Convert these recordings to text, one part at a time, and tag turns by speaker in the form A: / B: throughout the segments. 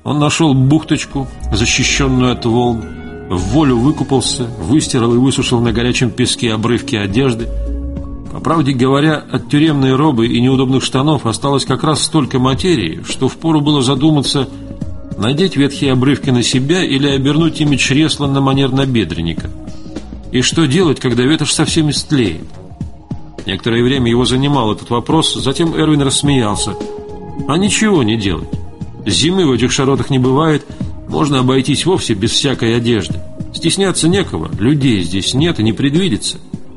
A: Он нашел бухточку, защищенную от волн, в волю выкупался, выстирал и высушил на горячем песке обрывки одежды. По правде говоря, от тюремной робы и неудобных штанов осталось как раз столько материи, что впору было задуматься, надеть ветхие обрывки на себя или обернуть ими чресло на манер набедренника. И что делать, когда ветошь совсем истлеет? Некоторое время его занимал этот вопрос, затем Эрвин рассмеялся. А ничего не делать. Зимы в этих широтах не бывает, можно обойтись вовсе без всякой одежды. Стесняться некого, людей здесь нет и не предвидится.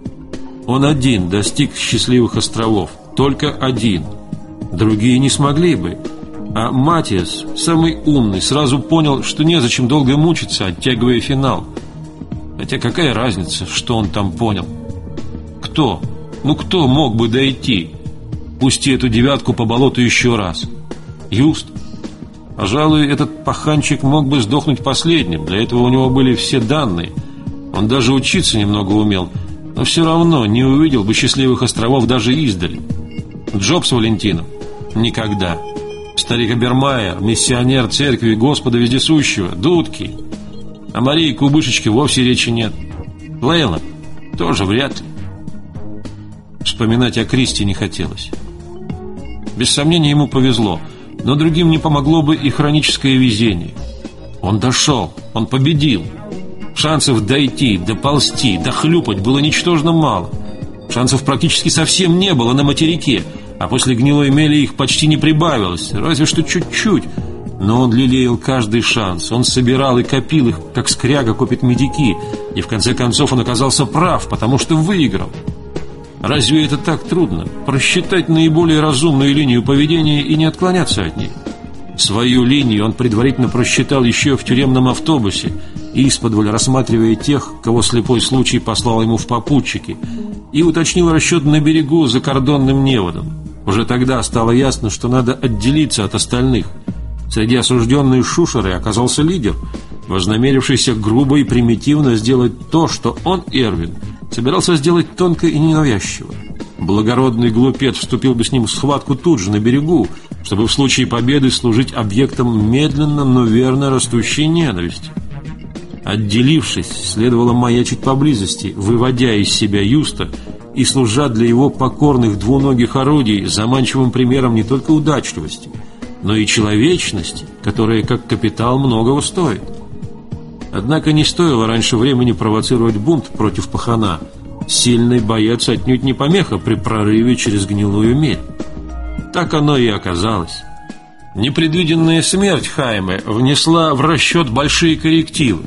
A: Он один достиг счастливых островов, только один. Другие не смогли бы. А Матиас, самый умный, сразу понял, что незачем долго мучиться, оттягивая финал. Хотя какая разница, что он там понял? Кто? Кто мог бы дойти? Пусти эту девятку по болоту еще раз. Юст? Пожалуй, этот паханчик мог бы сдохнуть последним. Для этого у него были все данные. Он даже учиться немного умел. Но все равно не увидел бы счастливых островов даже издали. Джобс Валентинов? Никогда. Старик Абермайер, миссионер церкви Господа Вездесущего, дудки. О Марии Кубышечке вовсе речи нет. Лейла? Тоже вряд ли. Вспоминать о Кристи не хотелось. Без сомнения, ему повезло, но другим не помогло бы и хроническое везение. Он дошел, он победил. Шансов дойти, доползти, дохлюпать было ничтожно мало. Шансов практически совсем не было на материке, а после гнилой мели их почти не прибавилось, разве что чуть-чуть. Но он лелеял каждый шанс, он собирал и копил их, как скряга копит медики, и в конце концов он оказался прав, потому что выиграл. Разве это так трудно? Просчитать наиболее разумную линию поведения и не отклоняться от ней. Свою линию он предварительно просчитал еще в тюремном автобусе, исподволь рассматривая тех, кого слепой случай послал ему в попутчики, и уточнил расчет на берегу за кордонным неводом. Уже тогда стало ясно, что надо отделиться от остальных. Среди осужденных шушеры оказался лидер, вознамерившийся грубо и примитивно сделать то, что он, Эрвин, собирался сделать тонко и ненавязчиво. Благородный глупец вступил бы с ним в схватку тут же, на берегу, чтобы в случае победы служить объектом медленно, но верно растущей ненависти. Отделившись, следовало маячить поблизости, выводя из себя Юста и служа для его покорных двуногих орудий заманчивым примером не только удачливости, но и человечности, которая, как капитал, многого стоит. Однако не стоило раньше времени провоцировать бунт против пахана. Сильный боец отнюдь не помеха при прорыве через гнилую мель. Так оно и оказалось. Непредвиденная смерть Хайме внесла в расчет большие коррективы.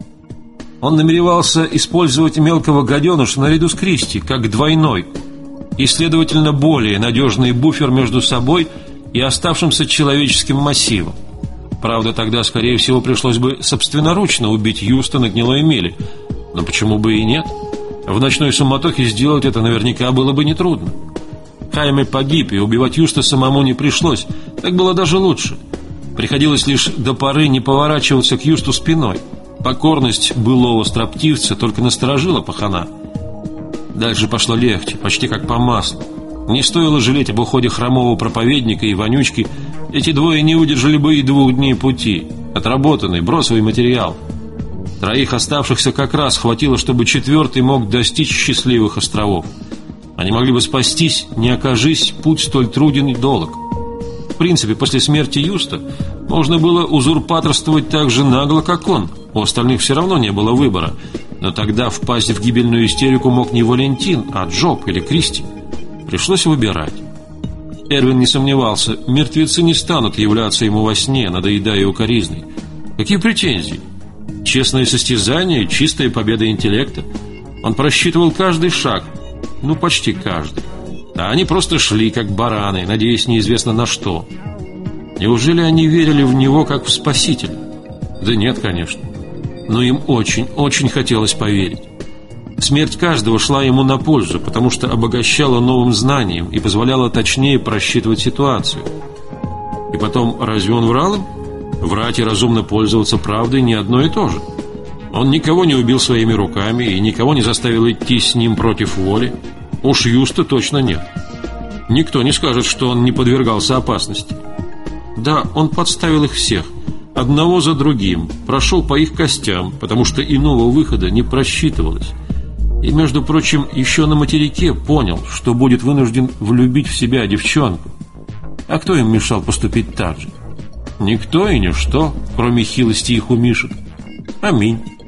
A: Он намеревался использовать мелкого гаденыша наряду с Кристи, как двойной, и, следовательно, более надежный буфер между собой и оставшимся человеческим массивом. Правда, тогда, скорее всего, пришлось бы собственноручно убить Юста на гнилой мели. Но почему бы и нет? В ночной суматохе сделать это наверняка было бы нетрудно. Хайме погиб, и убивать Юста самому не пришлось. Так было даже лучше. Приходилось лишь до поры не поворачиваться к Юсту спиной. Покорность былого строптивца только насторожила пахана. Дальше пошло легче, почти как по маслу. Не стоило жалеть об уходе хромого проповедника и вонючки. Эти двое не выдержали бы и 2 дней пути. Отработанный, бросовый материал. 3 оставшихся как раз хватило, чтобы 4-й мог достичь счастливых островов. Они могли бы спастись, не окажись путь столь труден и долг. В принципе, после смерти Юста можно было узурпаторствовать так же нагло, как он. У остальных все равно не было выбора. Но тогда впасть в гибельную истерику мог не Валентин, а Джоб или Кристи. Пришлось выбирать. Эрвин не сомневался, мертвецы не станут являться ему во сне, надоедая укоризной. Какие претензии? Честное состязание, чистая победа интеллекта. Он просчитывал каждый шаг, почти каждый. А они просто шли, как бараны, надеясь неизвестно на что. Неужели они верили в него, как в спасителя? Да нет, конечно. Но им очень хотелось поверить. Смерть каждого шла ему на пользу, потому что обогащала новым знанием и позволяла точнее просчитывать ситуацию. И потом, разве он врал им? Врать и разумно пользоваться правдой не одно и то же. Он никого не убил своими руками и никого не заставил идти с ним против воли. Уж Юста точно нет. Никто не скажет, что он не подвергался опасности. Да, он подставил их всех, одного за другим прошел по их костям, потому что иного выхода не просчитывалось. И, между прочим, еще на материке понял, что будет вынужден влюбить в себя девчонку. А кто им мешал поступить так же? Никто и ничто, кроме хилости их умишек. Аминь.